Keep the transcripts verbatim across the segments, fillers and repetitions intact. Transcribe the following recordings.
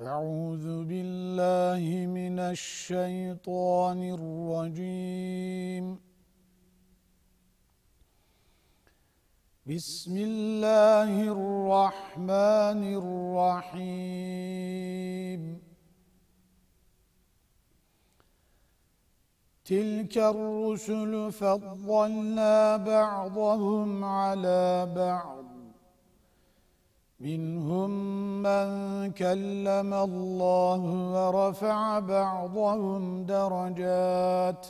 أعوذ بالله من الشيطان الرجيم. بسم الله الرحمن الرحيم. تلك الرسل فضلنا بعضهم على بعض، منهم من كلم الله ورفع بعضهم درجات،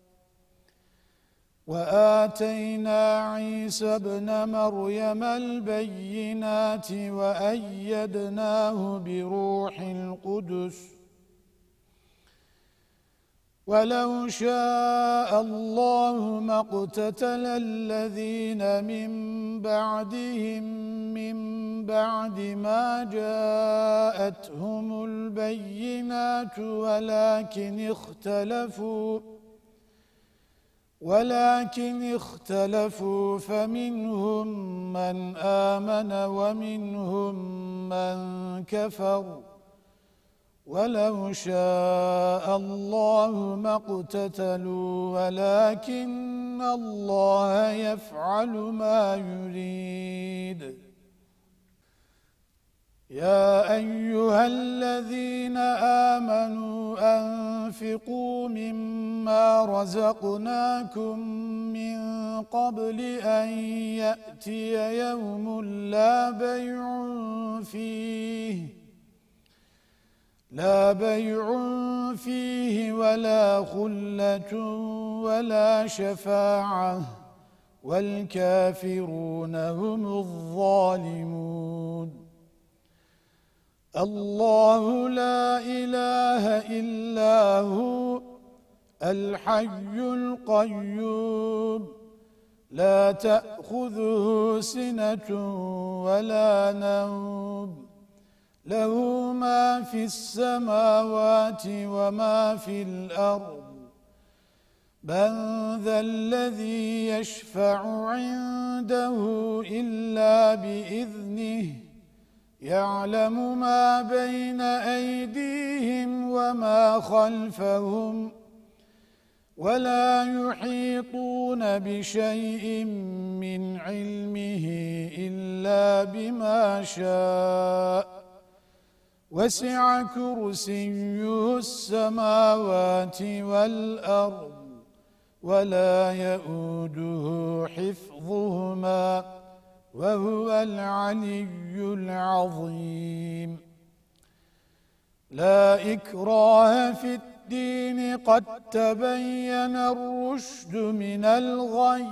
وآتينا عيسى ابن مريم البينات وأيدناه بروح القدس، ولو شاء الله ما اقتتل الذين من بعدهم من بعد ما جاءتهم البينات ولكن اختلفوا ولكن اختلفوا فمنهم من آمن ومنهم من كفر، ولو شاء الله ما اقتتلوا ولكن الله يفعل ما يريد. يا أيها الذين آمنوا أنفقوا مما رزقناكم من قبل أن يأتي يوم لا بيع فيه لا بيع فيه ولا خلة ولا شفاعة، والكافرون هم الظالمون. الله لا إله إلا هو الحي القيوم، لا تأخذه سنة ولا نوم، له ما في السماوات وما في الأرض. من ذا الذي يشفع عنده إلا بإذنه، يعلم ما بين أيديهم وما خلفهم، ولا يحيطون بشيء من علمه إلا بما شاء، وسع كرسيه السماوات والأرض ولا يؤوده حفظهما وهو العلي العظيم. لا إكراه في الدين، قد تبين الرشد من الغي،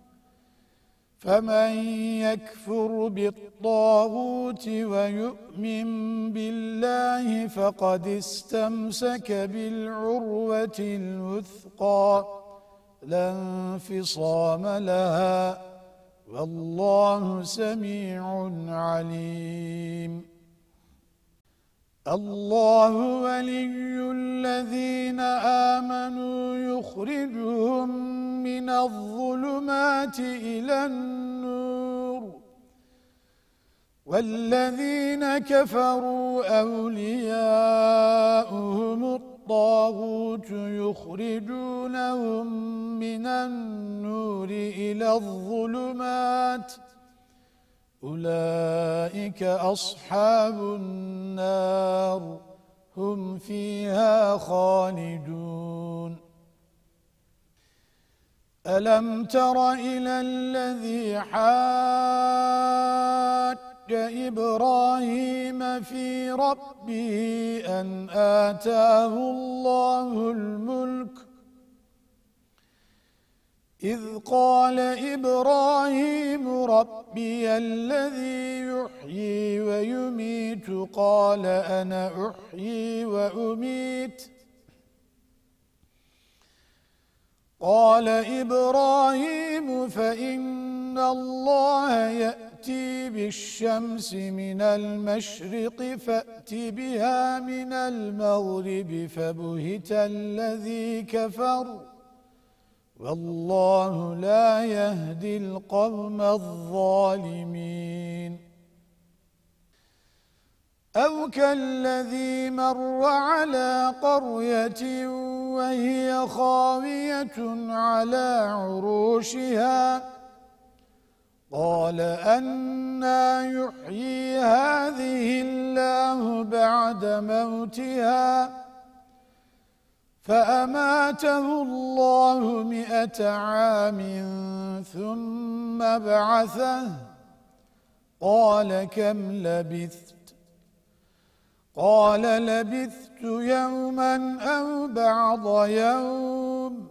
فمن يكفر بالطاغوت ويؤمن بالله فقد استمسك بالعروة الوثقى لا انفصام لها، والله سميع عليم. الله ولي الذين آمنوا يخرجهم من الظلمات إلى النور، والذين كفروا أولياؤهم الطاغوت يخرجونهم من النور إلى الظلمات، أولئك أصحاب النار هم فيها خالدون. ألم تر إلى الذي حاج إبراهيم في ربه أن آتاه الله الملك، إذ قال إبراهيم ربي الذي يحيي ويميت، قال أنا أحيي وأميت، قال إبراهيم فإن الله يأتي بالشمس من المشرق فأت بها من المغرب، فبهت الذي كفر، والله لا يهدي القوم الظالمين. أو كالذي مر على قرية وهي خاوية على عروشها قال أنى يحيي هذه الله بعد موتها فأماته الله مئة عام ثم بعثه قال كم لبثت قال لبثت يوما أو بعض يوم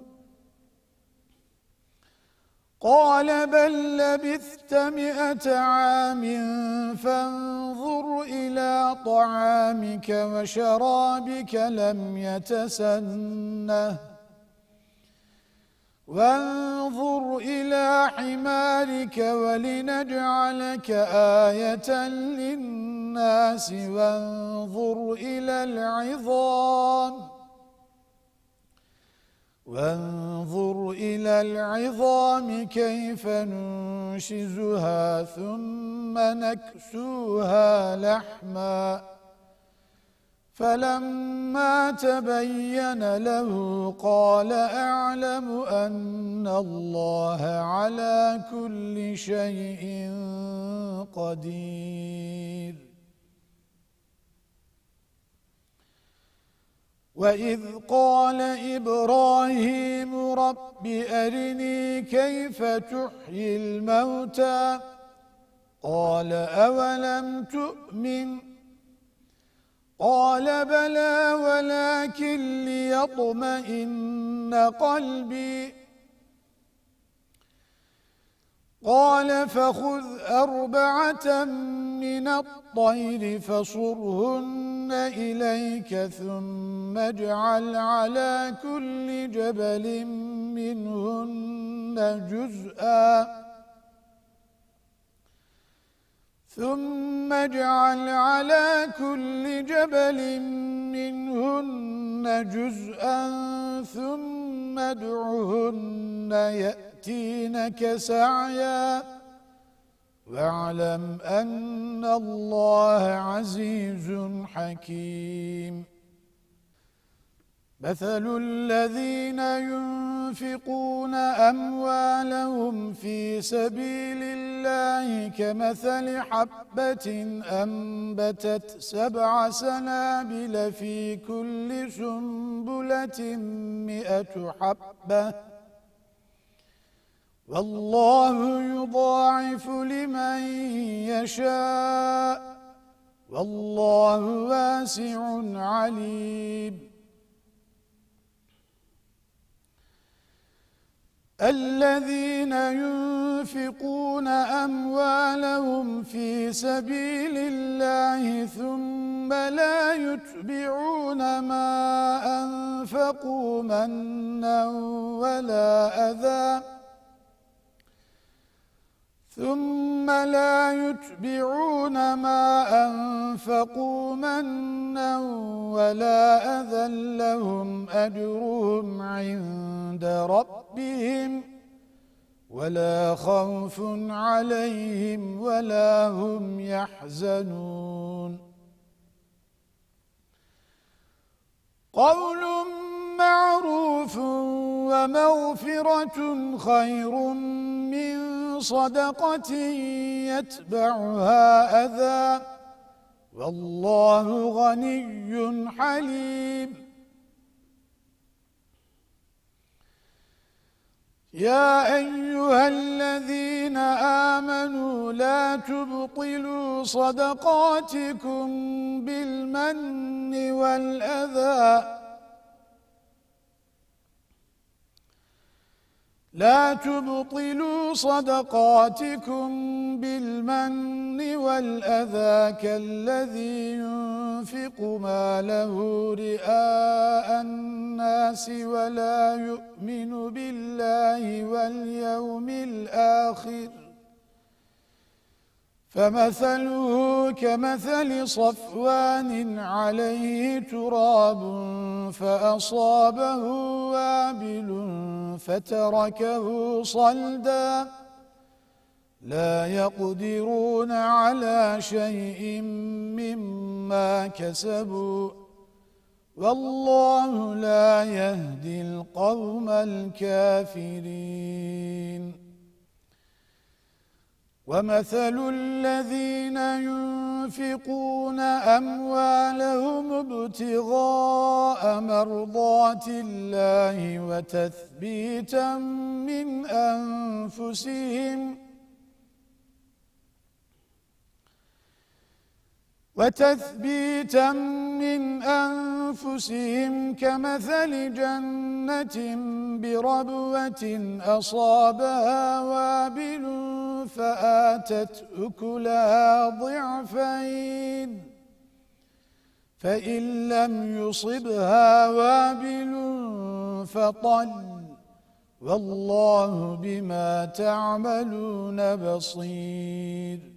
قال بل لبثت مئة عام فانظر إلى طعامك وشرابك لم يتسنه وانظر إلى حمارك ولنجعلك آية للناس وانظر إلى العظام وانظر إلى العظام كيف ننشزها ثم نكسوها لحما فلما تبين له قال أعلم أن الله على كل شيء قدير وإذ قال إبراهيم رب أرني كيف تحيي الموتى قال أولم تؤمن قال بلى ولكن ليطمئن قلبي قال فخذ أربعة من الطير فصرهن إليك ثم اجعل على كل جبل منهن جزءا ثم اجعل على كل جبل منهن جزءا ثم ادعهن يأتينك سعيا واعلم أن الله عزيز حكيم مثل الذين ينفقون أموالهم في سبيل الله كمثل حبة أنبتت سبع سنابل في كل سنبلة مئة حبة والله يضاعف لمن يشاء والله واسع عليم الذين ينفقون أموالهم في سبيل الله ثم لا يتبعون ما أنفقوا منا ولا أذى ثم لا يتبعون ما أنفقوا منا ولا أذى لهم أجرهم عند ربهم ولا خوف عليهم ولا هم يحزنون قول معروف ومغفرة خير من صدقة يتبعها أذى والله غني حليم يا أيها الذين آمنوا لا تبطلوا صدقاتكم بالمن والأذى لا تبطلوا صدقاتكم بالمن والأذى كالذي ينفق ماله رئاء الناس ولا يؤمن بالله واليوم الآخر فمثله كمثل صفوان عليه تراب فأصابه وابل فتركه صلدا لا يقدرون على شيء مما ما كسبوا والله لا يهدي القوم الكافرين ومثل الذين ينفقون أموالهم ابتغاء مرضات الله وتثبيتا من أنفسهم وتثبيتا من أنفسهم كمثل جنة بربوة أصابها وابل فآتت أكلها ضعفين فإن لم يصبها وابل فطل والله بما تعملون بصير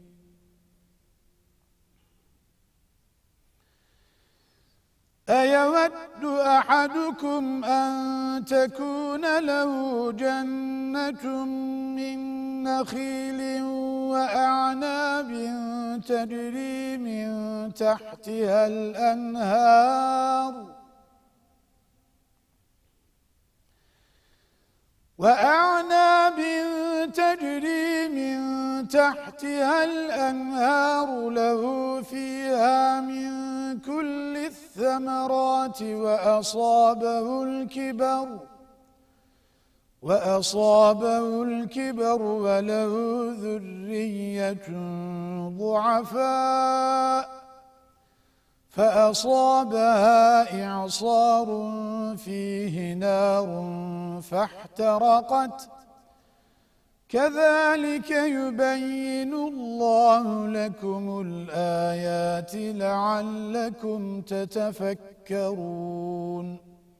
أيود أحدكم أن تكون له جنة من نخيل وأعناب تجري من تحتها الأنهار وأعناب تجري من تحتها الأنهار له فيها من كل الثمرات وأصابه الكبر وأصابه الكبر وله ذرية ضعفاء فأصابها إعصار فيه نار فاحترقت كذلك يبين الله لكم الآيات لعلكم تتفكرون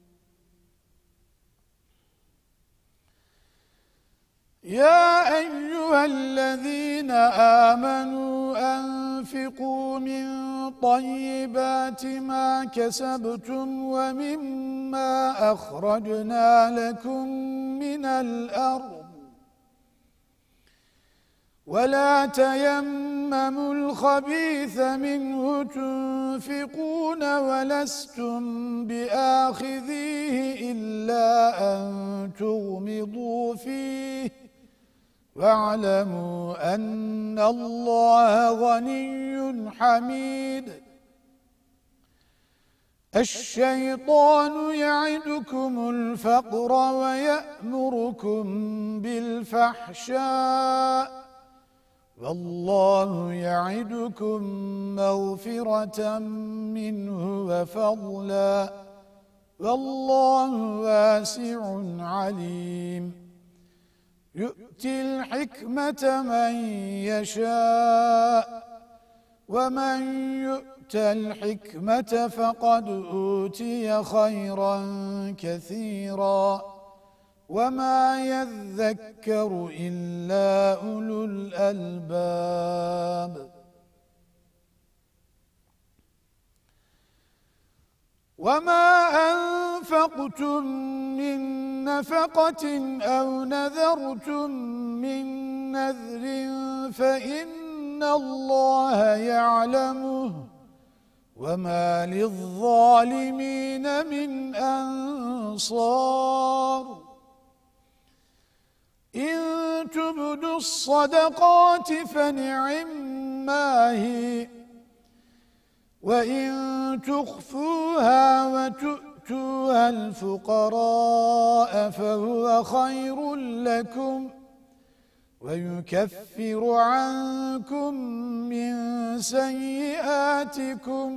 يا أيها الذين آمنوا أنفقوا من طيبات ما كسبتم ومما أخرجنا لكم من الأرض ولا تيمموا الخبيث منه تنفقون ولستم بآخذيه إلا أن تغمضوا فيه واعلموا أن الله غني حميد الشيطان يعدكم الفقر ويأمركم بالفحشاء والله يعدكم مغفرة منه وفضلا والله واسع عليم يؤتي الحكمة من يشاء ومن يؤت الحكمة فقد أوتي خيرا كثيرا وما يذكر إلا أولو الألباب وما أنفقتم من نفقة أو نذرتم من نذر فإن الله يعلمه وما للظالمين من أنصار إن تبدوا الصدقات فنعما هي وإن تخفوها وتؤتوها الفقراء فهو خير لكم ويكفر عنكم من سيئاتكم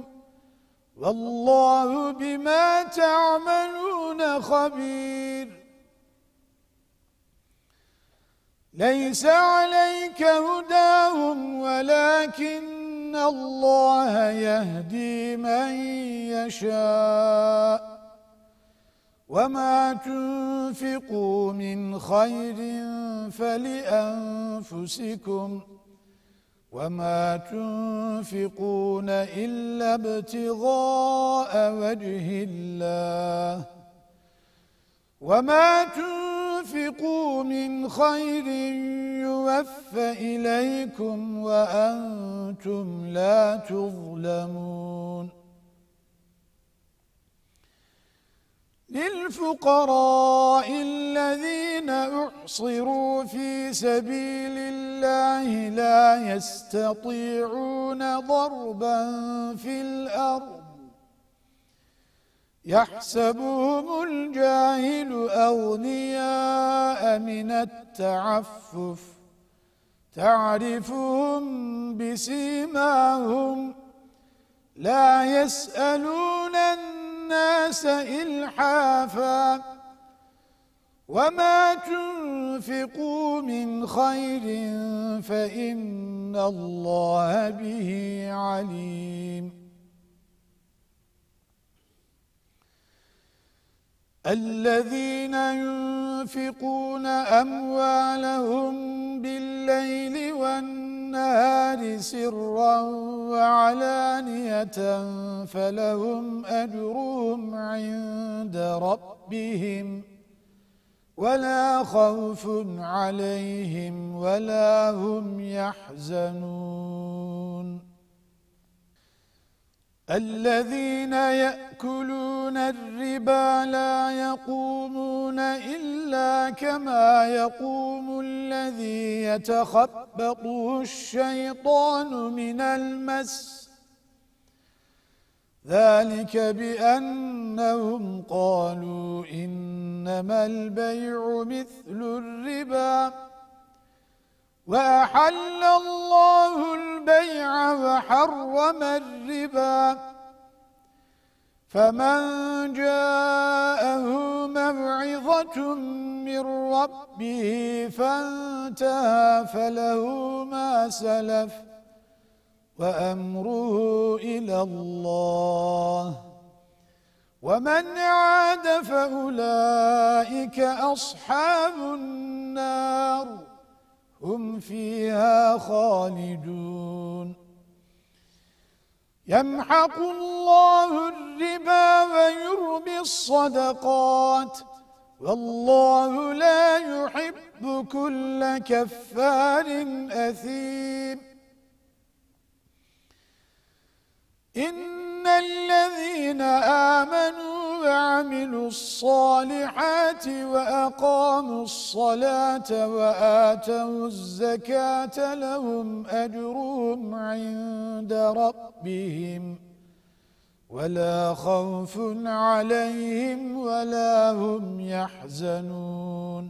والله بما تعملون خبير ليس عليك هداهم ولكن الله يهدي من يشاء وما تنفقوا من خير فلأنفسكم وما تنفقون إلا ابتغاء وجه الله وما تنفقوا من خير يوفى إليكم وأنتم لا تظلمون للفقراء الذين أحصروا في سبيل الله لا يستطيعون ضربا في الأرض يحسبهم الجاهل أغنياء من التعفف تعرفهم بسيماهم لا يسألون الناس إلحافا وما تنفقوا من خير فإن الله به عليم الذين ينفقون أموالهم بالليل والنهار سرا وعلانية فلهم أجرهم عند ربهم ولا خوف عليهم ولا هم يحزنون الذين يأكلون الربا لا يقومون إلا كما يقوم الذي يتخبطه الشيطان من المس ذلك بأنهم قالوا إنما البيع مثل الربا وأحل الله البيع وحرم الربا فمن جاءه موعظة من ربه فانتهى فله ما سلف وأمره إلى الله ومن عاد فأولئك أصحاب النار هم فيها خالدون يمحق الله الربا ويربي الصدقات والله لا يحب كل كفار أثيم إن الذين آمنوا وعملوا الصالحات وأقاموا الصلاة وآتوا الزكاة لهم أجرهم عند ربهم ولا خوف عليهم ولا هم يحزنون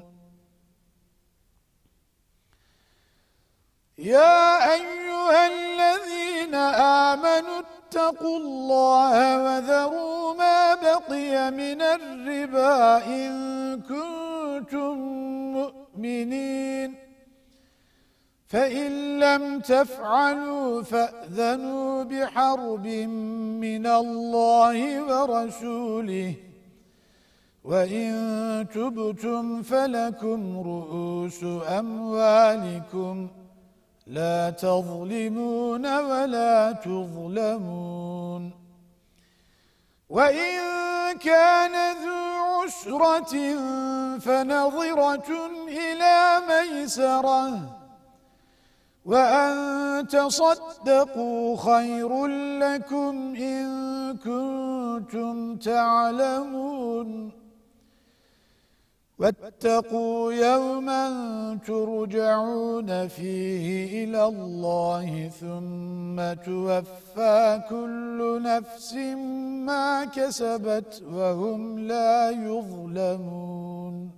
يا أيها الذين آمنوا اتقوا الله وذروا ما بقي من الربا إن كنتم مؤمنين فإن لم تفعلوا فأذنوا بحرب من الله ورسوله وإن تبتم فلكم رؤوس أموالكم لا تظلمون ولا تظلمون وإن كان ذو عسرة فنظرة إلى ميسرة وأن تصدقوا خير لكم إن كنتم تعلمون واتقوا يوما ترجعون فيه إلى الله ثم توفى كل نفس ما كسبت وهم لا يظلمون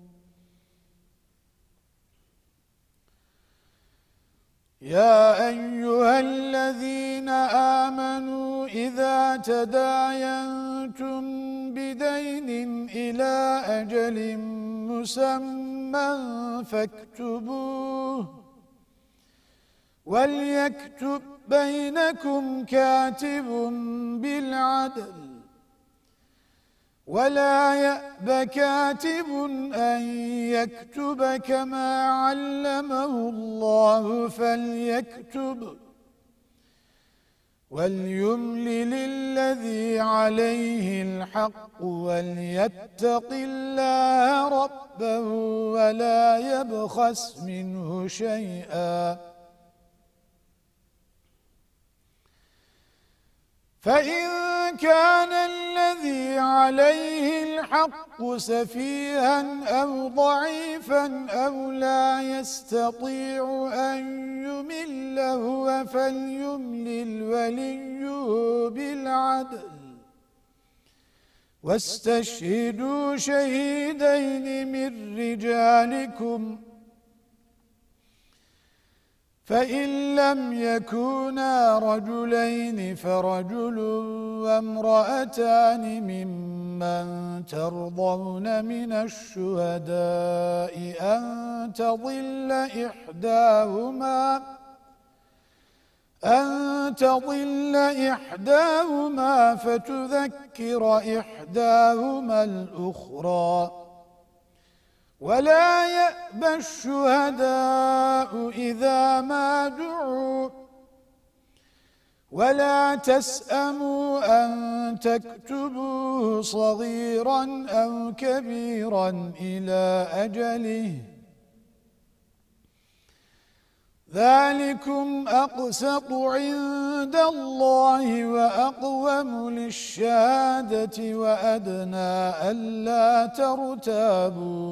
يا أيها الذين آمنوا إذا تداينتم بدين إلى أجل مسمى فاكتبوه وليكتب بينكم كاتب بالعدل ولا يأب كاتب أن يكتب كما علمه الله فليكتب وليملل الذي عليه الحق وليتق الله ربه ولا يبخس منه شيئا فإن كان الذي عليه الحق سفيها أو ضعيفا أو لا يستطيع أن يمل هو فليملل وليه بالعدل واستشهدوا شهيدين من رجالكم فإن لم يكونا رجلين فرجل وامرأتان ممن ترضون من الشهداء أن تضل إحداهما أن تضل إحداهما فتذكر إحداهما الأخرى ولا يأبى الشهداء إذا ما دعوا ولا تسأموا أن تكتبوه صغيرا أو كبيرا إلى أجله ذلكم أقسط عند الله وأقوم للشهادة وأدنى ألا ترتابوا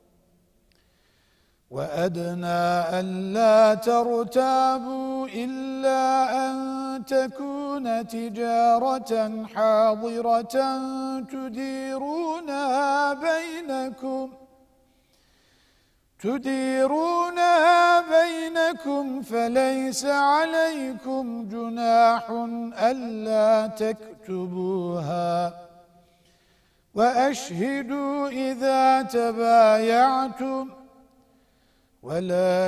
وأدنى ألا ترتابوا إلا أن تكون تجارة حاضرة تديرونها بينكم تديرونها بينكم فليس عليكم جناح ألا تكتبوها وأشهدوا إذا تبايعتم ولا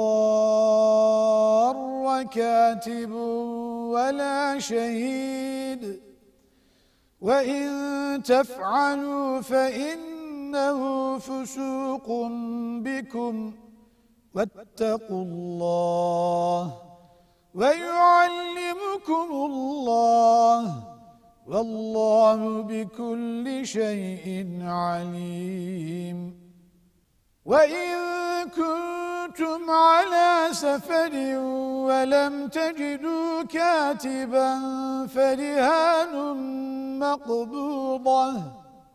يضار كاتب ولا شهيد وإن تفعلوا فإنه فسوق بكم واتقوا الله ويعلمكم الله والله بكل شيء عليم وإن كنتم على سفر ولم تجدوا كاتبا فرهان مقبوضة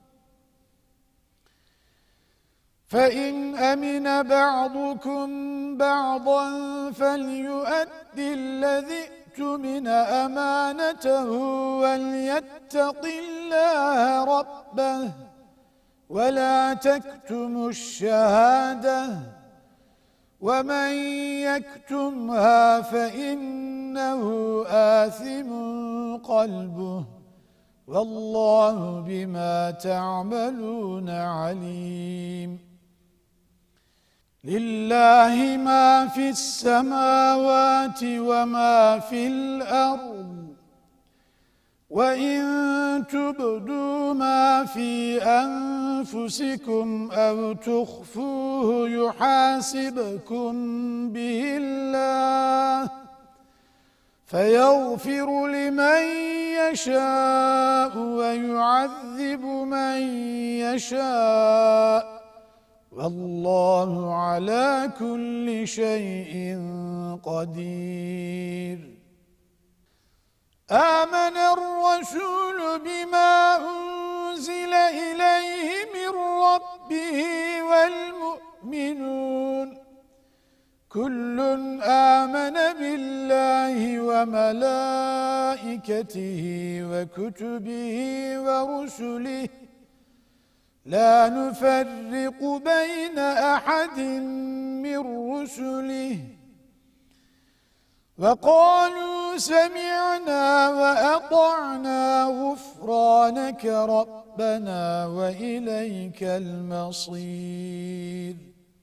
فإن أمن بعضكم بعضا فليؤدي الذي اؤتمن أمانته وليتق الله ربه ولا تكتموا الشهادة ومن يكتمها فإنه آثم قلبه والله بما تعملون عليم لله ما في السماوات وما في الأرض وإن تبدوا ما في أنفسكم أو تخفوه يحاسبكم به الله فيغفر لمن يشاء ويعذب من يشاء والله على كل شيء قدير آمن الرسول بما أنزل إليه من ربه والمؤمنون كل آمن بالله وملائكته وكتبه ورسله لا نفرق بين أحد من رسله وقالوا سمعنا وأطعنا غفرانك ربنا وإليك المصير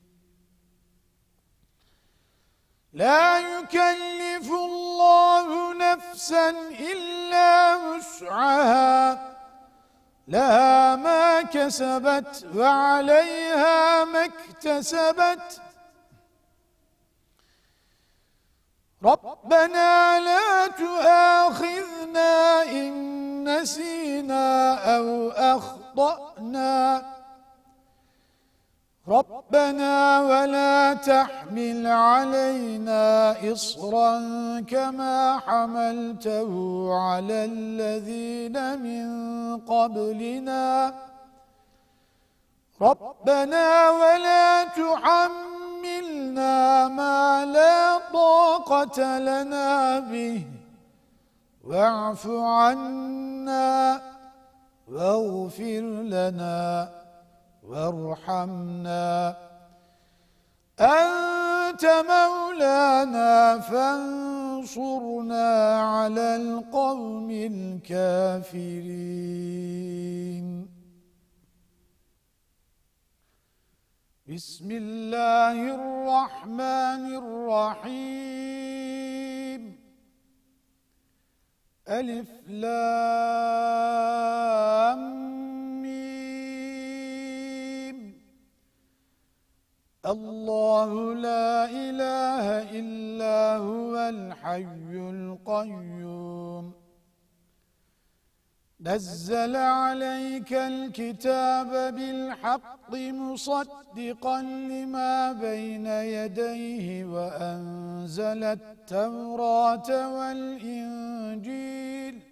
لا يكلف الله نفسا إلا وسعها لها ما كسبت وعليها ما اكتسبت ربنا لا تؤاخذنا إن نسينا أو أخطأنا ربنا ولا تحمل علينا إصرا كما حملته على الذين من قبلنا ربنا ولا تحملنا ما لا طاقة لنا به واعف عنا واغفر لنا وارحمنا أنت مولانا فانصرنا على القوم الكافرين. بسم الله الرحمن الرحيم. ألف لام ميم. الله لا إله إلا هو الحي القيوم نزل عليك الكتاب بالحق مصدقا لما بين يديه وأنزل التوراة والإنجيل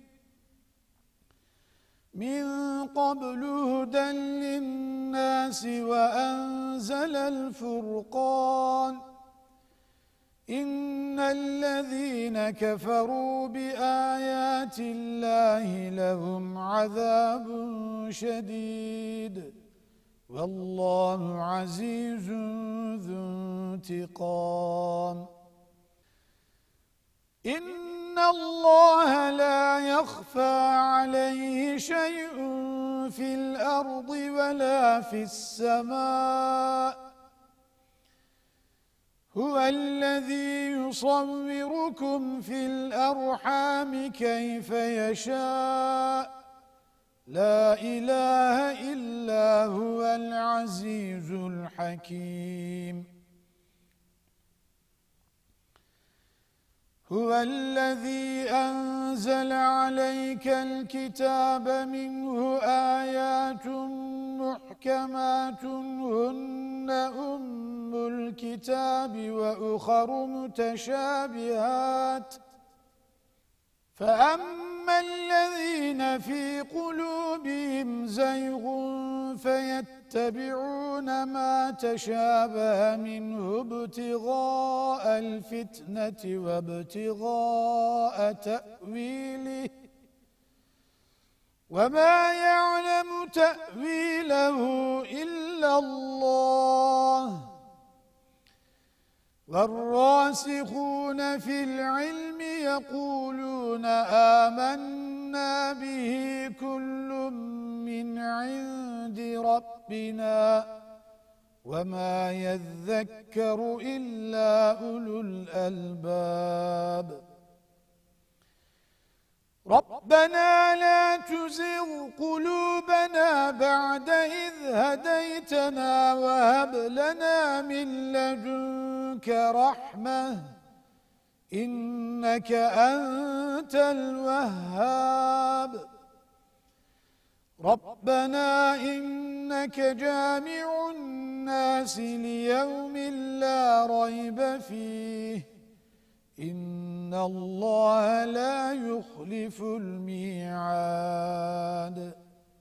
من قبل هدى للناس وأنزل الفرقان إن الذين كفروا بآيات الله لهم عذاب شديد والله عزيز ذو انتقام. إن الله لا يخفى عليه شيء في الأرض ولا في السماء هو الذي يصوركم في الأرحام كيف يشاء لا إله إلا هو العزيز الحكيم. هو الذي أنزل عليك الكتاب منه آيات محكمات هن أم الكتاب وأخر متشابهات فأما الذين في قلوبهم زيغ فيتبعون ما تشابه منه ابتغاء الفتنة وابتغاء تأويله وما يعلم تأويله إلا الله والراسخون في العلم يقولون آمنا به كل من عند ربنا وما يذكر إلا أولو الألباب. ربنا لا تزغ قلوبنا بعد إذ هديتنا وهب لنا من لدنك رحمة إنك أنت الوهاب. ربنا إنك جامع الناس ليوم لا ريب فيه إن الله لا يخلف الميعاد.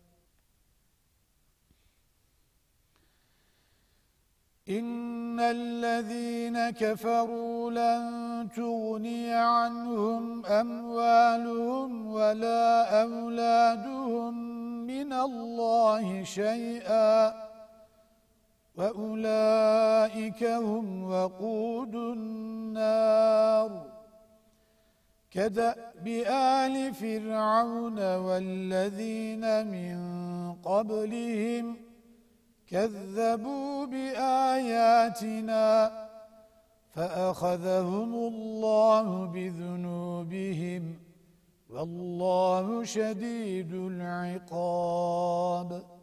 إن الذين كفروا لن تغني عنهم أموالهم ولا أولادهم من الله شيئا وأولئك هم وقود النار كدأب آل فرعون والذين من قبلهم كذبوا بآياتنا فأخذهم الله بذنوبهم والله شديد العقاب.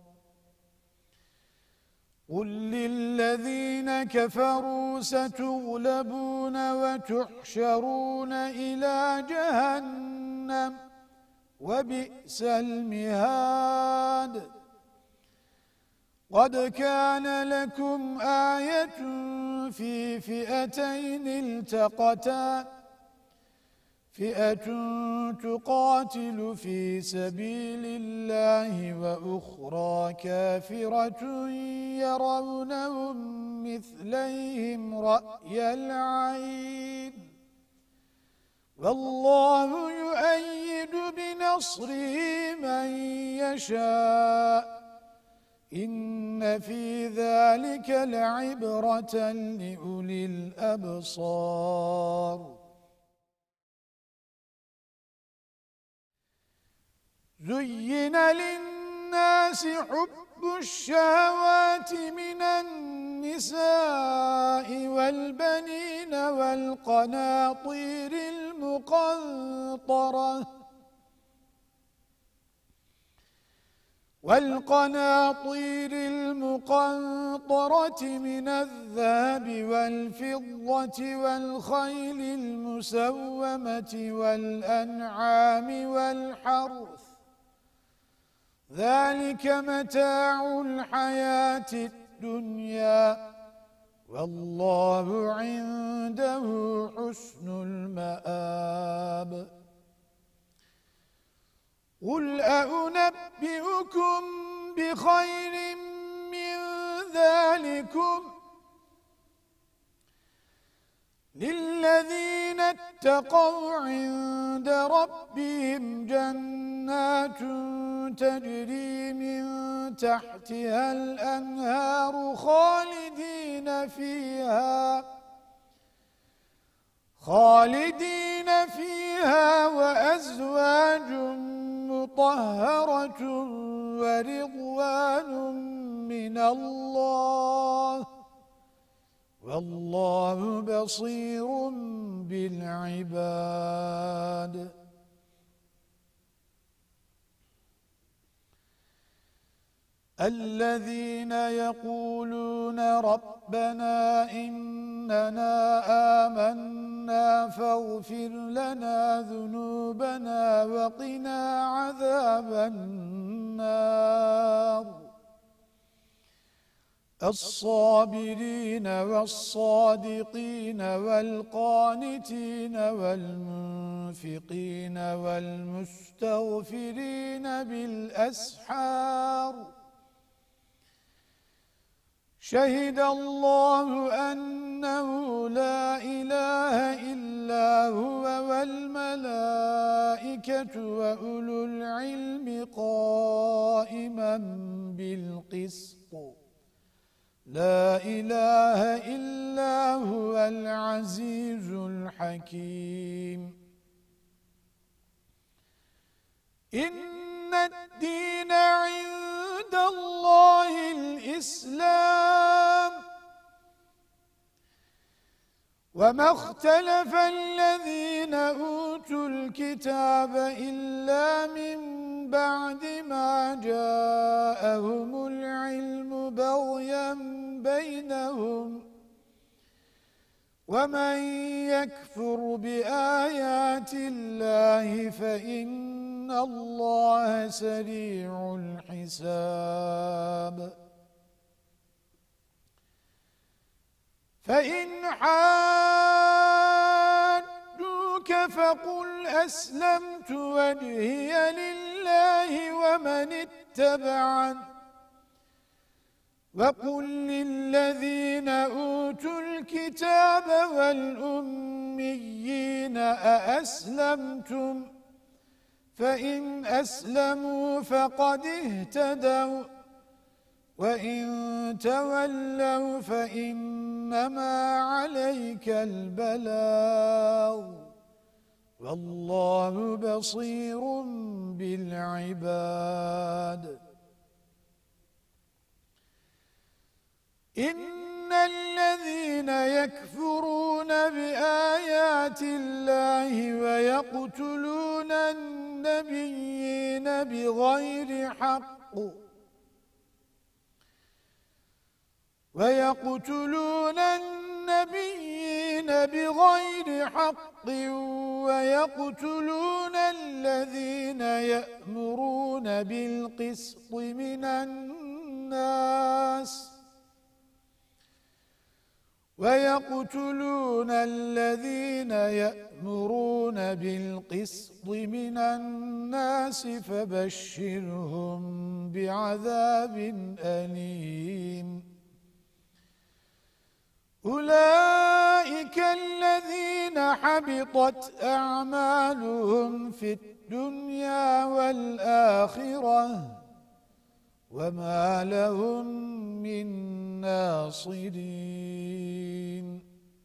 قل للذين كفروا ستغلبون وتحشرون إلى جهنم وبئس المهاد. قد كان لكم آية في فئتين التقتا فئة تقاتل في سبيل الله وأخرى كافرة يرونهم مثليهم رأي العين والله يؤيد بنصره من يشاء إن في ذلك لعبرة لأولي الأبصار زين للناس حب الشهوات من النساء والبنين والقناطير المقنطرة والقناطير المقنطرة من الذهب والفضة والخيل المسومة والأنعام والحرث ذلك متاع الحياة الدنيا والله عنده حسن المآب قل أنبئكم بخير من ذلكم للذين اتقوا عند ربهم جنات تجري من تحتها الأنهار خالدين فيها خالدين فيها وأزواج مطهرة ورضوان من الله والله بصير بالعباد الذين يقولون ربنا إننا آمنا فاغفر لنا ذنوبنا وقنا عذاب النار الصابرين والصادقين والقانتين والمنفقين والمستغفرين بالأسحار شهد الله أنه لا إله إلا هو والملائكة وأولو العلم قائما بالقسط لا إله إلا هو العزيز الحكيم إن الدين عند الله الإسلام وما اختلف الذين أوتوا الكتاب إلا من بعد ما جاءهم العلم بغيا بينهم ومن يكفر بآيات الله فإن الله سريع الحساب فإن حاجوك فقل أسلمت وجهي لله ومن اتبعني وقل للذين أوتوا الكتاب والأميين أأسلمتم فإن أسلموا فقد اهتدوا وإن تولوا فإنما عليك البلاغ والله بصير بالعباد إن الذين يكفرون بآيات الله ويقتلون النبيين بغير حق ويقتلون النبيين بغير حق ويقتلون الذين يأمرون بالقسط من الناس ويقتلون الذين يأمرون بالقسط من الناس فبشرهم بعذاب أليم أولئك الذين حبطت أعمالهم في الدنيا والآخرة وما لهم من ناصرين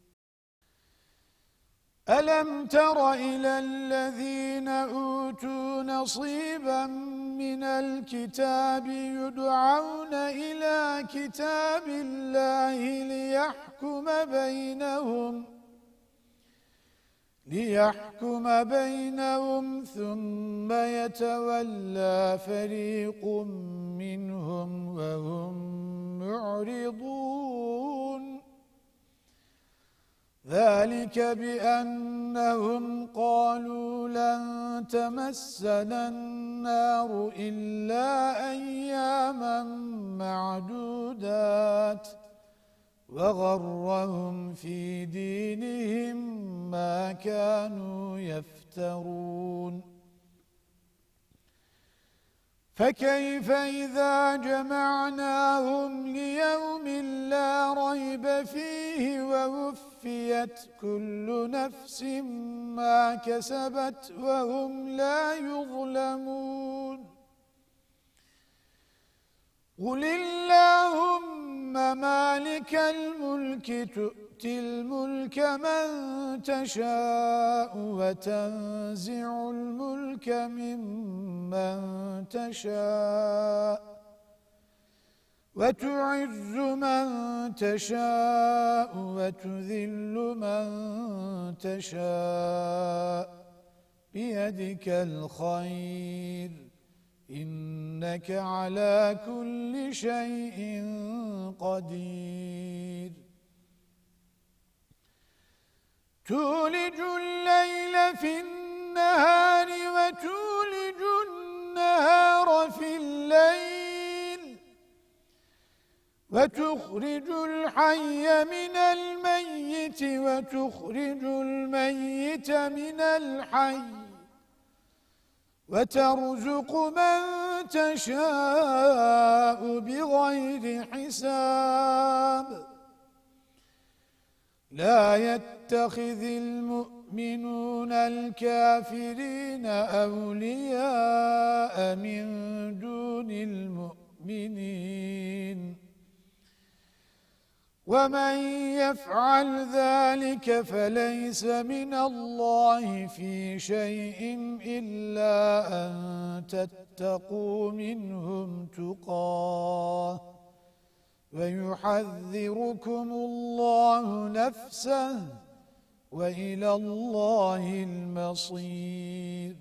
ألم تر إلى الذين أوتوا نصيبا من الكتاب يدعون إلى كتاب الله ليحكم بينهم ليحكم بينهم ثم يتولى فريق منهم وهم معرضون ذلك بأنهم قالوا لن تمسنا النار إلا أياما معدودات وغرهم في دينهم ما كانوا يفترون فكيف إذا جمعناهم ليوم لا ريب فيه ووفيت كل نفس ما كسبت وهم لا يظلمون قل اللهم مالك الملك تؤتي الملك من تشاء وتنزع الملك ممن تشاء وتعز من تشاء وتذل من تشاء بيدك الخير إنك على كل شيء قدير تولج الليل في النهار وتولج النهار في الليل وتخرج الحي من الميت وتخرج الميت من الحي وترزق من تشاء بغير حساب لا يتخذ المؤمنون الكافرين أولياء من دون المؤمنين ومن يفعل ذلك فليس من الله في شيء إلا أن تتقوا منهم تقاه ويحذركم الله نفسه وإلى الله المصير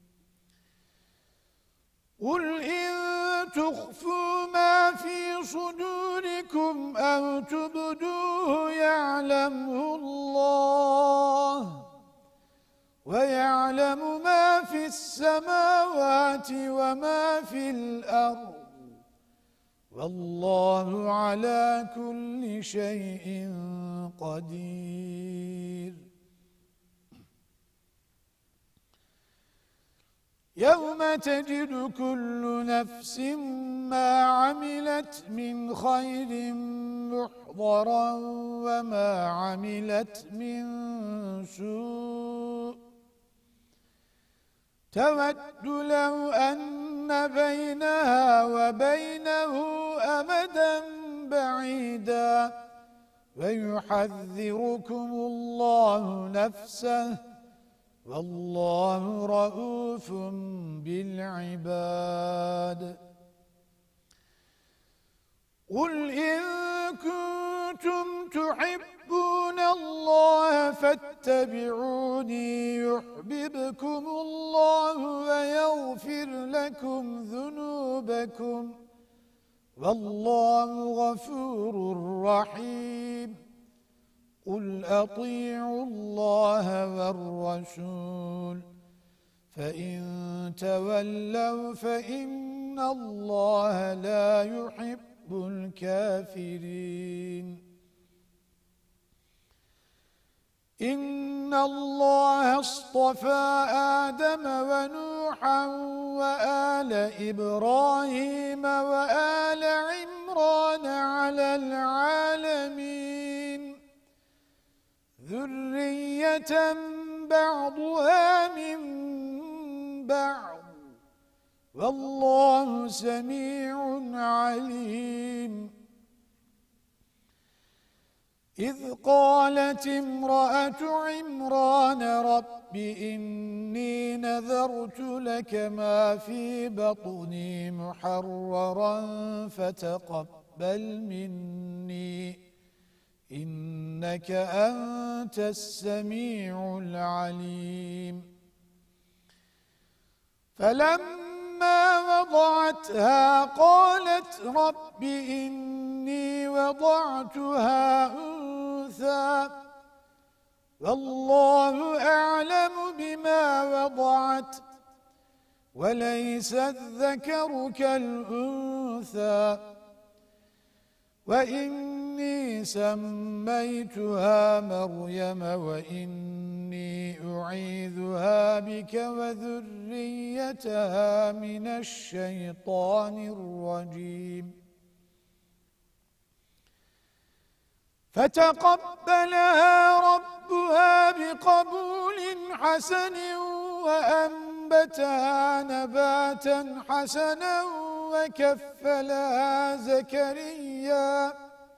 قل إن تخفوا ما في صدوركم أو تبدوه يعلمه الله ويعلم ما في السماوات وما في الأرض والله على كل شيء قدير يوم تجد كل نفس ما عملت من خير محضرا وما عملت من سوء تود لو أن بينها وبينه أمدا بعيدا ويحذركم الله نفسه والله رؤوف بالعباد قل إن كنتم تحبون الله فاتبعوني يحببكم الله ويغفر لكم ذنوبكم والله غفور رحيم قل أطيعوا الله والرسول فإن تولوا فإن الله لا يحب الكافرين إن الله اصطفى آدم ونوحا وآل إبراهيم وآل عمران على العالمين ذرية بعضها من بعض والله سميع عليم إذ قالت امرأة عمران رب إني نذرت لك ما في بطني محررا فتقبل مني إنك أنت السميع العليم فلما وضعتها قالت رب إني وضعتها أنثى والله أعلم بما وضعت وليس الذكر كالأنثى وإني سميتها مريم وإني أعيذها بك وذريتها من الشيطان الرجيم فتقبلها ربها بقبول حسن وأنبتها نباتا حسنا وكفلها زكريا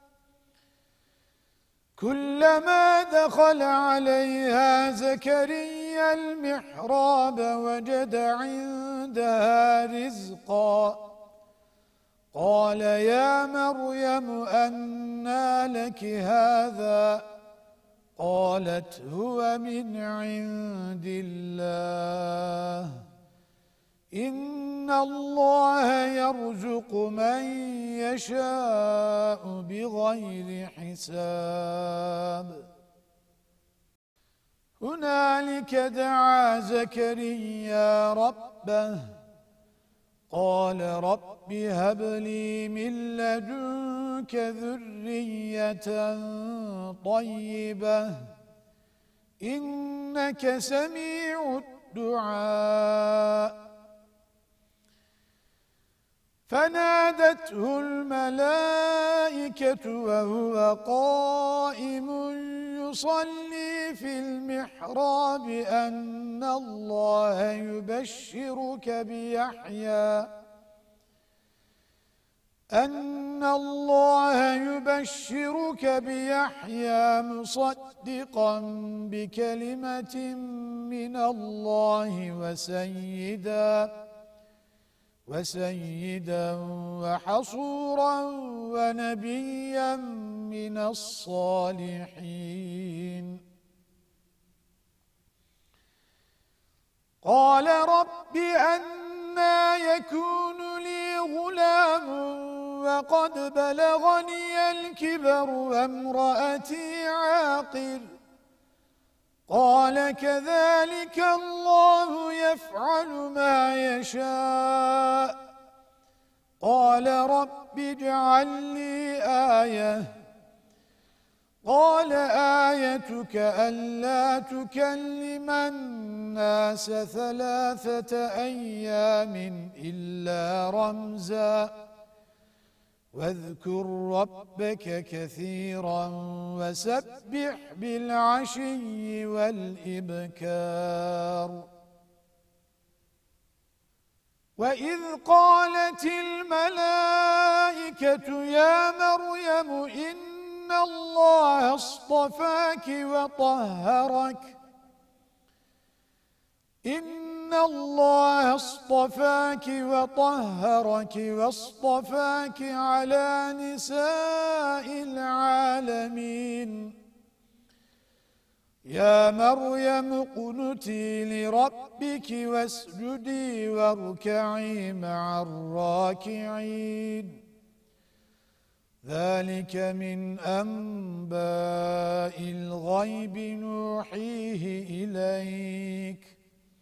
كلما دخل عليها زكريا المحراب وجد عندها رزقا قال يا مريم أنى لك هذا قالت هو من عند الله إن الله يرزق من يشاء بغير حساب هنالك دعا زكريا ربه قال رب هب لي من لدنك ذرية طيبة إنك سميع الدعاء فنادته الملائكة وهو قائم يصلي في المحراب أن الله يبشرك بيحيى أن الله يبشرك بيحيى مصدقا بكلمة من الله وسيدا وسيدا وحصورا ونبيا من الصالحين قال رب أنى يكون لي غلام وقد بلغني الكبر وامرأتي عاقر قال كذلك الله يفعل ما يشاء قال رب اجعل لي آية قال آيتك ألا تكلم الناس ثلاثة أيام إلا رمزا واذكر ربك كثيرا وسبح بالعشي والإبكار وإذ قالت الملائكة يا مريم إن الله اصطفاك وطهرك إن الله اصطفاك وطهرك واصطفاك على نساء العالمين يا مريم اقنتي لربك واسجدي واركعي مع الراكعين ذلك من أنباء الغيب نوحيه إليك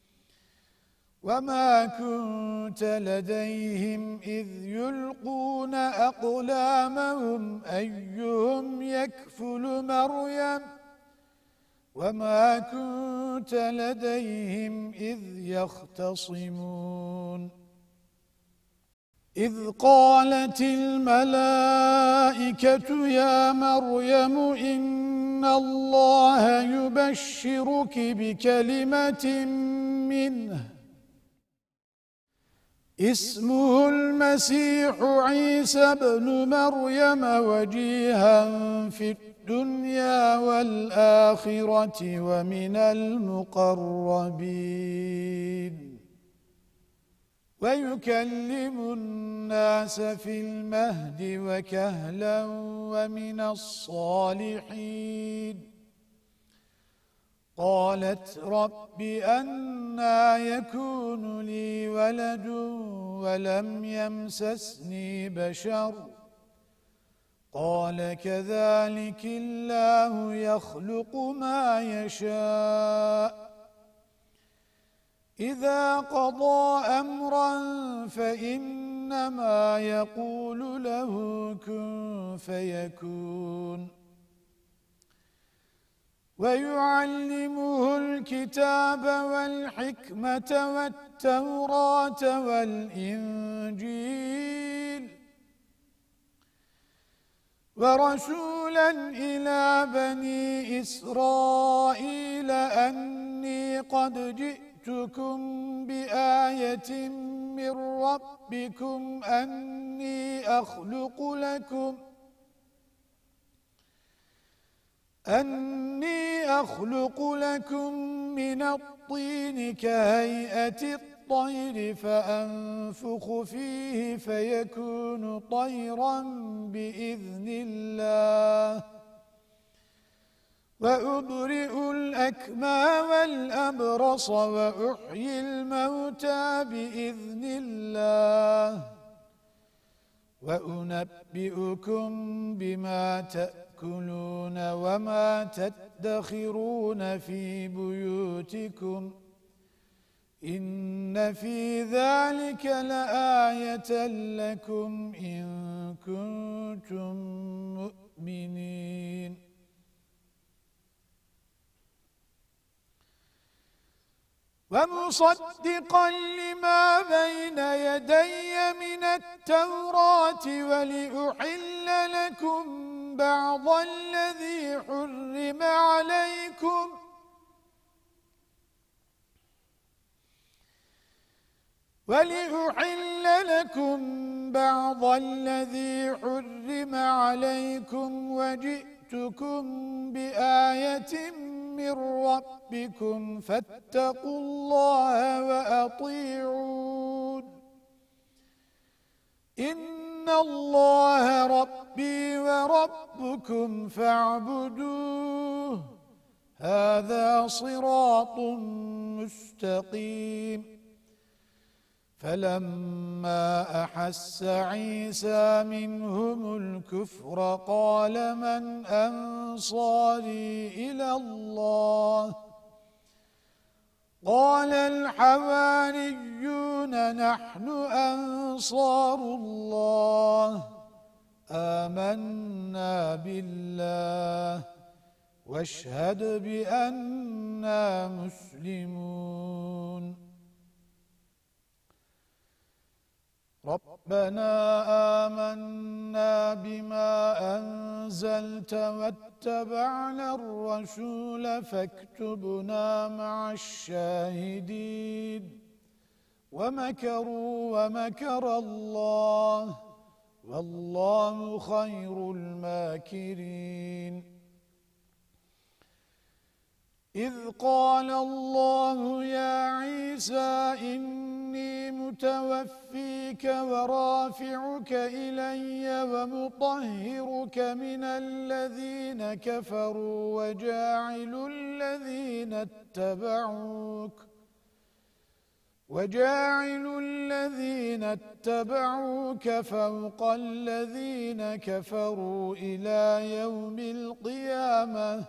وما كنت لديهم إذ يلقون أقلامهم أيهم يكفل مريم وما كنت لديهم إذ يختصمون إذ قالت الملائكة يا مريم إن الله يبشرك بكلمة منه اسمه المسيح عيسى بن مريم وجيها في الدنيا والآخرة ومن المقربين ويكلم الناس في المهد وكهلا ومن الصالحين قالت رب أنى يكون لي ولد ولم يمسسني بشر قال كذلك الله يخلق ما يشاء إذا قضى أمرا فإنما يقول له كن فيكون ويعلمه الكتاب والحكمة والتوراة والإنجيل ورسولا إلى بني إسرائيل أني قد جئتكم بآية من ربكم أني أخلق لكم أني أخلق لكم من الطين كهيئة الطير فأنفخ فيه فيكون طيرا بإذن الله وأبرئ الأكمى والأبرص وأحيي الموتى بإذن الله وأنبئكم بما تأكلون وما تدخرون في بيوتكم إن في ذلك لآية لكم إن كنتم مؤمنين ومصدقا لما بين يدي من التوراة ولأحل لكم بعض الذي حرم عليكم ولأحل لكم بعض الذي حرم عليكم وجئتكم بآية من ربكم فاتقوا الله وأطيعون إن الله ربي وربكم فاعبدوه هذا صراط مستقيم فلما أحس عيسى منهم الكفر قال من أنصاري إلى الله قال الحواريون نحن أنصار الله آمنا بالله واشهد بأننا مسلمون ربنا آمنا بما أنزلت واتبعنا الرسول فاكتبنا مع الشاهدين ومكروا ومكر الله والله خير الماكرين إذ قال الله يا عيسى إني متوفيك ورافعك إلي ومطهرك من الذين كفروا وجاعل الذين اتبعوك وجاعل الذين اتبعوك فوق الذين كفروا إلى يوم القيامة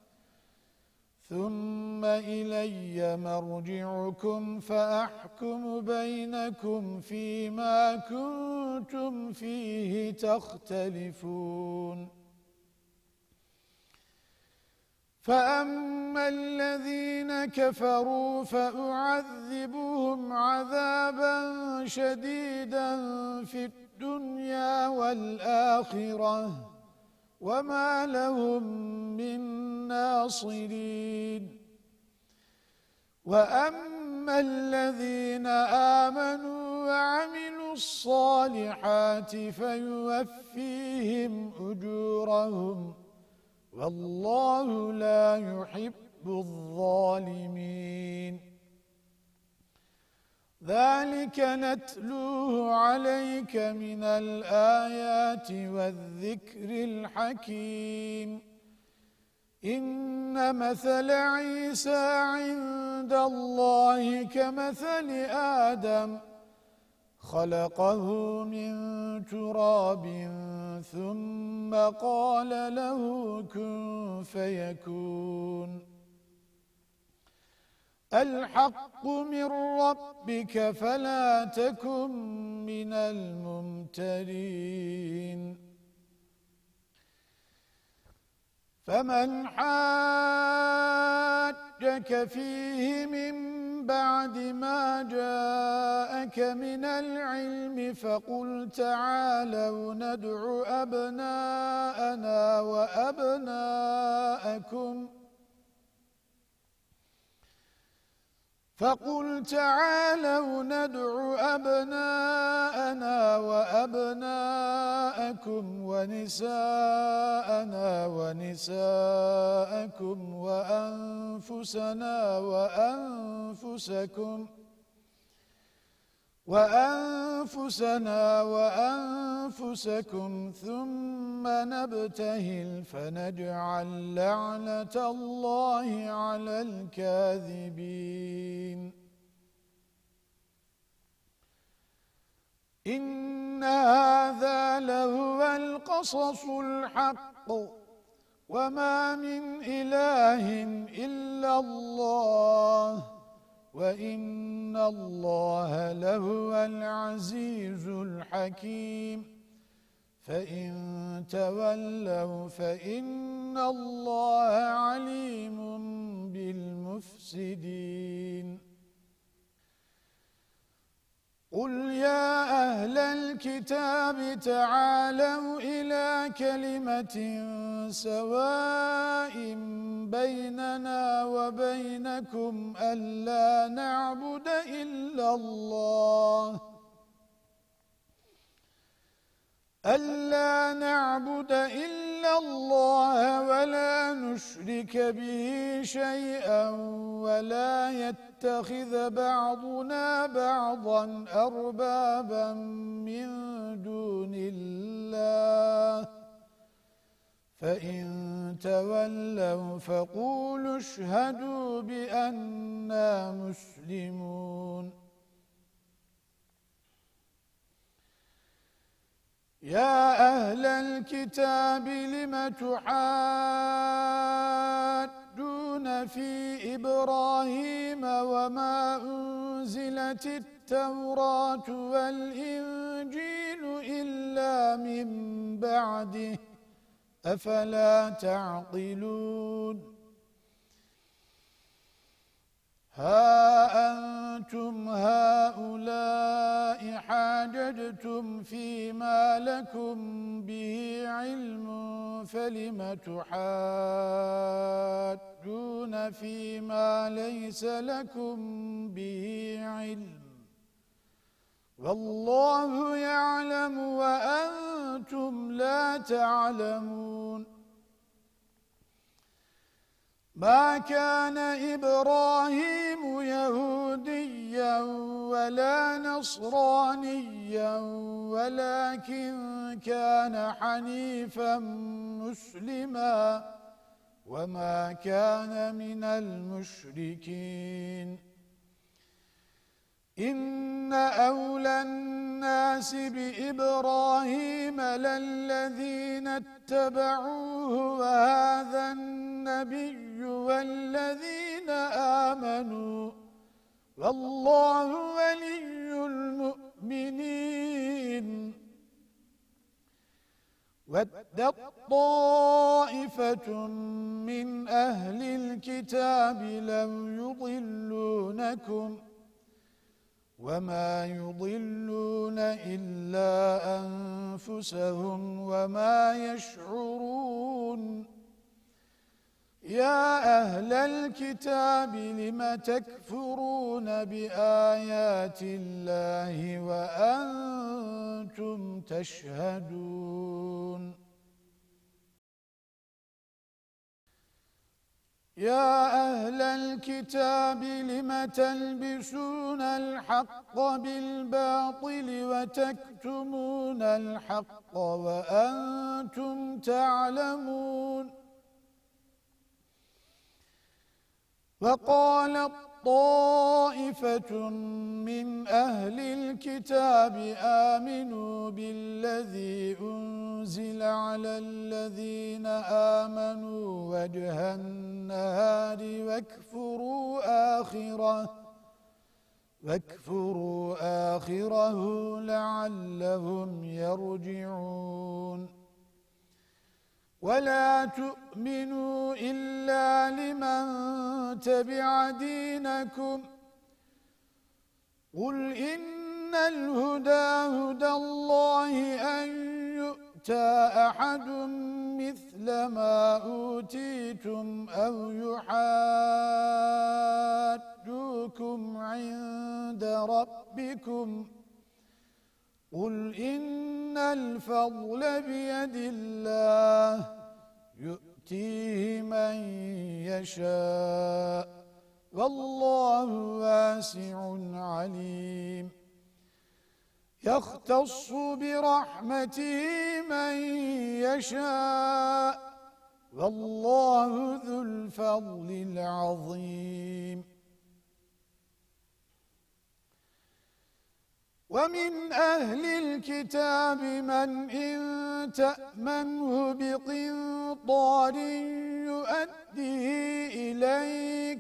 ثم إلي مرجعكم فأحكم بينكم فيما كنتم فيه تختلفون فأما الذين كفروا فأعذبهم عذابا شديدا في الدنيا والآخرة وما لهم من ناصرين وأما الذين آمنوا وعملوا الصالحات فيوفيهم أجورهم والله لا يحب الظالمين ذلك نتلوه عليك من الآيات والذكر الحكيم إن مثل عيسى عند الله كمثل آدم خلقه من تراب ثم قال له كن فيكون الحق من ربك فلا تكن من الممترين فمن حاجك فيه من بعد ما جاءك من العلم فقل تعالوا ندع أبناءنا وأبناءكم فقل تعالوا ندع أبناءنا وأبناءكم ونساءنا ونساءكم وأنفسنا وأنفسكم وأنفسنا وأنفسكم ثم نبتهل فنجعل لعنة الله على الكاذبين إن هذا لهو القصص الحق وما من إله إلا الله وَإِنَّ اللَّهَ لَهُوَ الْعَزِيزُ الْحَكِيمُ فَإِن تَوَلَّوْا فَإِنَّ اللَّهَ عَلِيمٌ بِالْمُفْسِدِينَ قُلْ يَا أَهْلَ الْكِتَابِ تَعَالَوْا إِلَى كَلِمَةٍ سَوَاءٍ بَيْنَنَا وَبَيْنَكُمْ أَلَّا نَعْبُدَ إِلَّا اللَّهَ أَلَّا نَعْبُدَ إِلَّا اللَّهَ وَلَا نُشْرِكَ بِهِ شَيْئًا وَلَا يَتَّخِذَ بَعْضُنَا بَعْضًا أَرْبَابًا مِنْ دُونِ اللَّهِ فَإِنْ تَوَلَّوْا فَقُولُوا اشْهَدُوا بِأَنَّا مُسْلِمُونَ يا أهل الكتاب لم تحاجون في إبراهيم وما أنزلت التوراة والإنجيل إلا من بعده أفلا تعقلون ها أنتم هؤلاء حاججتم فيما لكم به علم فلم تحاجون فيما ليس لكم به علم والله يعلم وأنتم لا تعلمون ما كان إبراهيم يهوديا ولا نصرانيا ولكن كان حنيفا مسلما وما كان من المشركين إن أولى الناس بإبراهيم للذين اتبعوه وهذا النبي والذين آمنوا والله ولي المؤمنين وَدَّتْ طَائِفَةٌ مِّنْ أَهْلِ الْكِتَابِ لَوْ يُضِلُّونَكُمْ وَمَا يُضِلُّونَ إِلَّا أَنفُسَهُمْ وَمَا يَشْعُرُونَ يَا أَهْلَ الْكِتَابِ لِمَ تَكْفُرُونَ بِآيَاتِ اللَّهِ وَأَنْتُمْ تَشْهَدُونَ يَا أَهْلَ الْكِتَابِ لِمَ تَلْبِسُونَ الْحَقَّ بِالْبَاطِلِ وَتَكْتُمُونَ الْحَقَّ وَأَنْتُمْ تَعْلَمُونَ وَقَالَتْ طَائِفَةٌ مِّنْ أَهْلِ الْكِتَابِ آمِنُوا بِالَّذِي أُنْزِلَ عَلَى الَّذِينَ آمَنُوا وَجْهَ النَّهَارِ وَاكْفُرُوا آخِرَهُ وَاكْفُرُوا آخِرَهُ لَعَلَّهُمْ يَرْجِعُونَ وَلَا تُؤْمِنُوا إِلَّا لِمَنْ تَبِعَ دِينَكُمْ قُلْ إِنَّ الْهُدَى هُدَى اللَّهِ أَنْ يُؤْتَى أَحَدٌ مِثْلَ مَا أُوتِيتُمْ أَوْ يُحَاجُّوكُمْ عِنْدَ رَبِّكُمْ قُلْ إِنَّ الْفَضْلَ بِيَدِ اللَّهِ يُؤْتِيهِ مَنْ يَشَاءُ وَاللَّهُ وَاسِعٌ عَلِيمٌ يَخْتَصُّ بِرَحْمَتِهِ مَنْ يَشَاءُ وَاللَّهُ ذُو الْفَضْلِ الْعَظِيمِ وَمِنْ أَهْلِ الْكِتَابِ مَنْ إِنْ تَأْمَنْهُ بِقِنْطَارٍ يُؤَدِّهِ إِلَيْكَ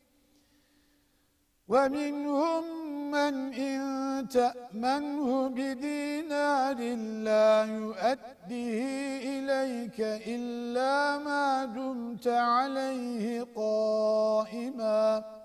وَمِنْهُمْ مَنْ إِنْ تَأْمَنْهُ بِدِينَارٍ لَا يُؤَدِّهِ إِلَيْكَ إِلَّا مَا دُمْتَ عَلَيْهِ قَائِمًا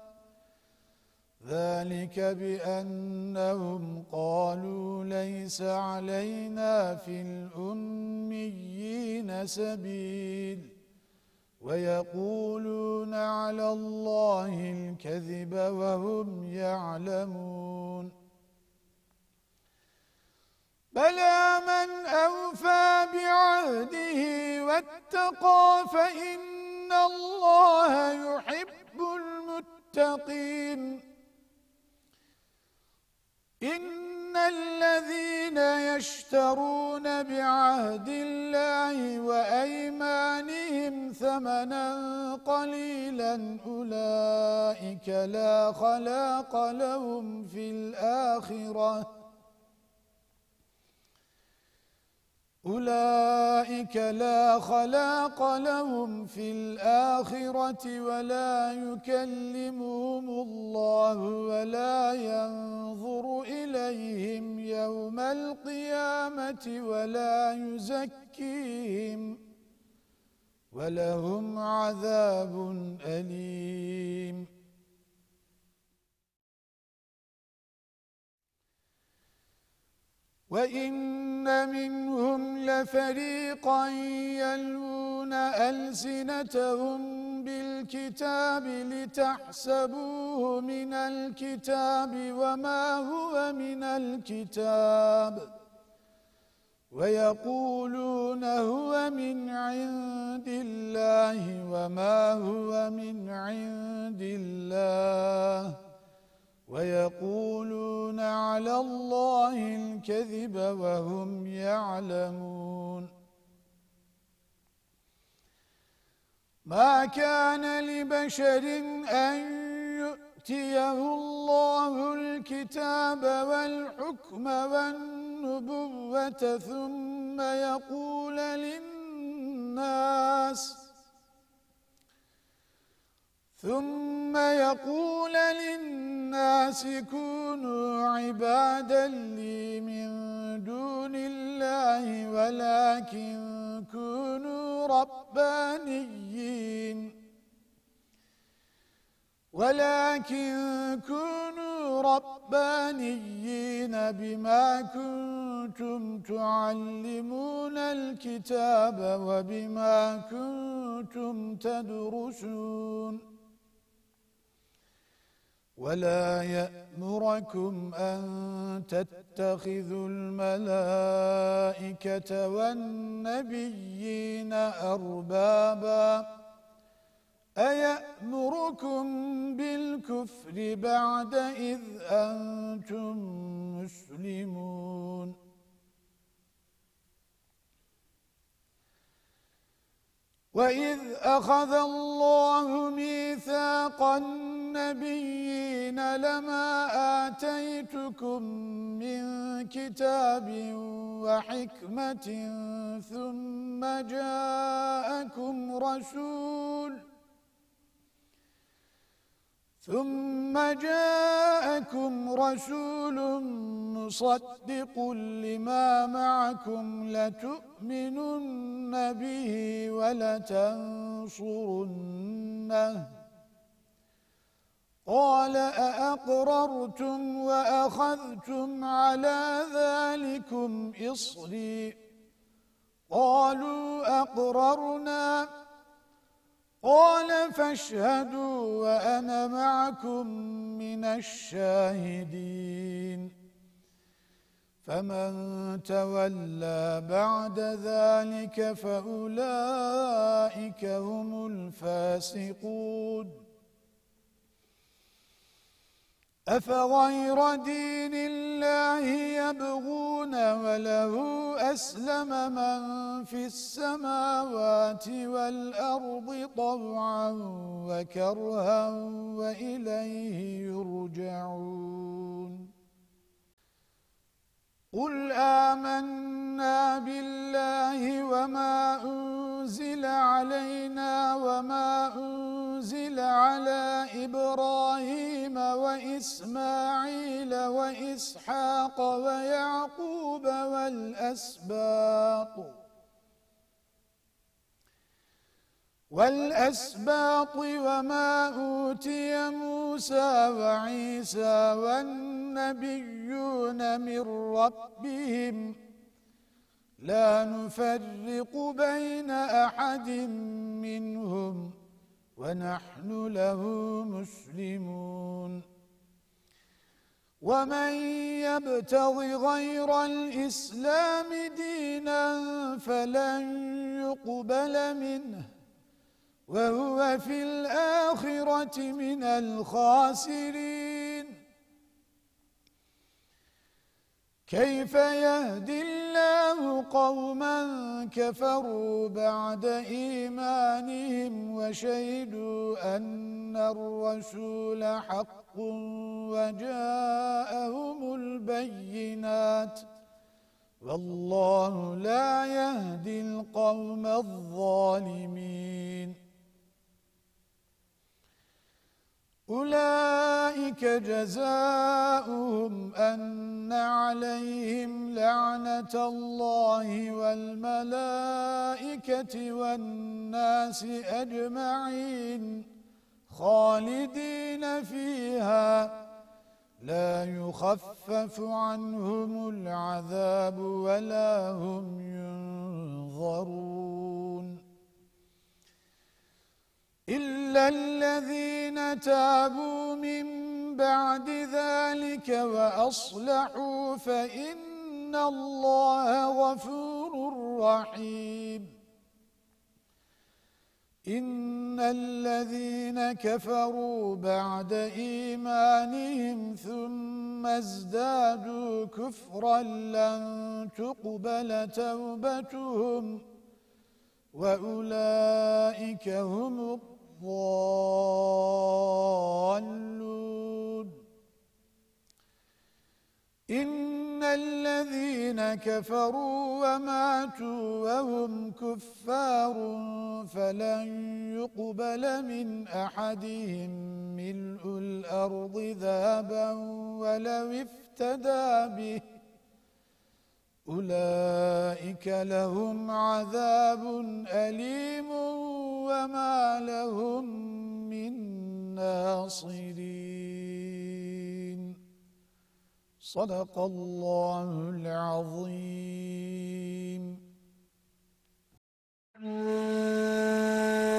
ذَلِكَ بِأَنَّهُمْ قَالُوا لَيْسَ عَلَيْنَا فِي الْأُمِّيِّينَ سَبِيلٌ وَيَقُولُونَ عَلَى اللَّهِ الْكَذِبَ وَهُمْ يَعْلَمُونَ بَلَى مَنْ أَوْفَى بِعَهْدِهِ وَاتَّقَى فَإِنَّ اللَّهَ يُحِبُّ الْمُتَّقِينَ إِنَّ الَّذِينَ يَشْتَرُونَ بِعَهْدِ اللَّهِ وَأَيْمَانِهِمْ ثَمَنًا قَلِيلًا أُولَئِكَ لَا خَلَاقَ لَهُمْ فِي الْآخِرَةِ أُولَئِكَ لَا خَلَاقَ لَهُمْ فِي الْآخِرَةِ وَلَا يُكَلِّمُهُمُ اللَّهُ وَلَا يَنظُرُ إِلَيْهِمْ يَوْمَ الْقِيَامَةِ وَلَا يُزَكِّيهِمْ وَلَهُمْ عَذَابٌ أَلِيمٌ وَإِنَّ مِنْهُمْ لَفَرِيقًا يَلْوُونَ أَلْسِنَتَهُمْ بِالْكِتَابِ لِتَحْسَبُوهُ مِنَ الْكِتَابِ وَمَا هُوَ مِنَ الْكِتَابِ وَيَقُولُونَ هُوَ مِنْ عِنْدِ اللَّهِ وَمَا هُوَ مِنْ عِنْدِ اللَّهِ وَيَقُولُونَ عَلَى اللَّهِ الْكَذِبَ وَهُمْ يَعْلَمُونَ مَا كَانَ لِبَشَرٍ أَنْ يُؤْتِيَهُ اللَّهُ الْكِتَابَ وَالْحُكْمَ وَالنُّبُوَّةَ ثُمَّ يَقُولَ لِلنَّاسِ ثُمَّ يَقُولَ لِلنَّاسِ كُونُوا عِبَادًا لِّي مِن دُونِ اللَّهِ وَلَكِن ربانيين ولكن كونوا ربانيين بما كنتم تعلمون الكتاب وبما كنتم تدرسون ولا يأمركم أن تتخذوا الملائكة والنبيين أربابا أيأمركم بالكفر بعد إذ أنتم مسلمون وَإِذْ أَخَذَ اللَّهُ مِيثَاقَ النَّبِيِّينَ لَمَا آتَيْتُكُم مِّن كِتَابٍ وَحِكْمَةٍ ثُمَّ جَاءَكُمْ رَسُولٌ ثُمَّ جاءكم رسول مصدق لما معكم لتؤمنن به ولتنصرنه قال أأقررتم وأخذتم على ذلكم إصري قالوا أقررنا قال فاشهدوا وأنا معكم من الشاهدين فمن تولى بعد ذلك فأولئك هم الفاسقون أفغير دين الله يبغون وله أسلم من في السماوات والأرض طوعا وكرها وإليه يرجعون قل آمنا بالله وما أنزل علينا وما أنزل على إبراهيم وإسماعيل وإسحاق ويعقوب والأسباط والأسباط وما أوتي موسى وعيسى والنبيون من ربهم لا نفرق بين أحد منهم ونحن له مسلمون ومن يبتغ غير الإسلام دينا فلن يقبل منه وهو في الآخرة من الخاسرين كيف يهدي الله قوما كفروا بعد إيمانهم وشهدوا أن الرسول حق وجاءهم البينات والله لا يهدي القوم الظالمين أولئك جزاؤهم أن عليهم لعنة الله والملائكة والناس أجمعين خالدين فيها لا يخفف عنهم العذاب ولا هم ينظرون إلا الذين تابوا من بعد ذلك وأصلحوا فإن الله غفور رحيم إن الذين كفروا بعد إيمانهم ثم ازدادوا كفرا لن تقبل توبتهم وأولئك هم الضالون إن الذين كفروا وماتوا وهم كفار فلن يقبل من أحدهم ملء الأرض ذهبا ولو افتدى به أولئك لهم عذاب أليم وما لهم من ناصرين. صدق الله العظيم.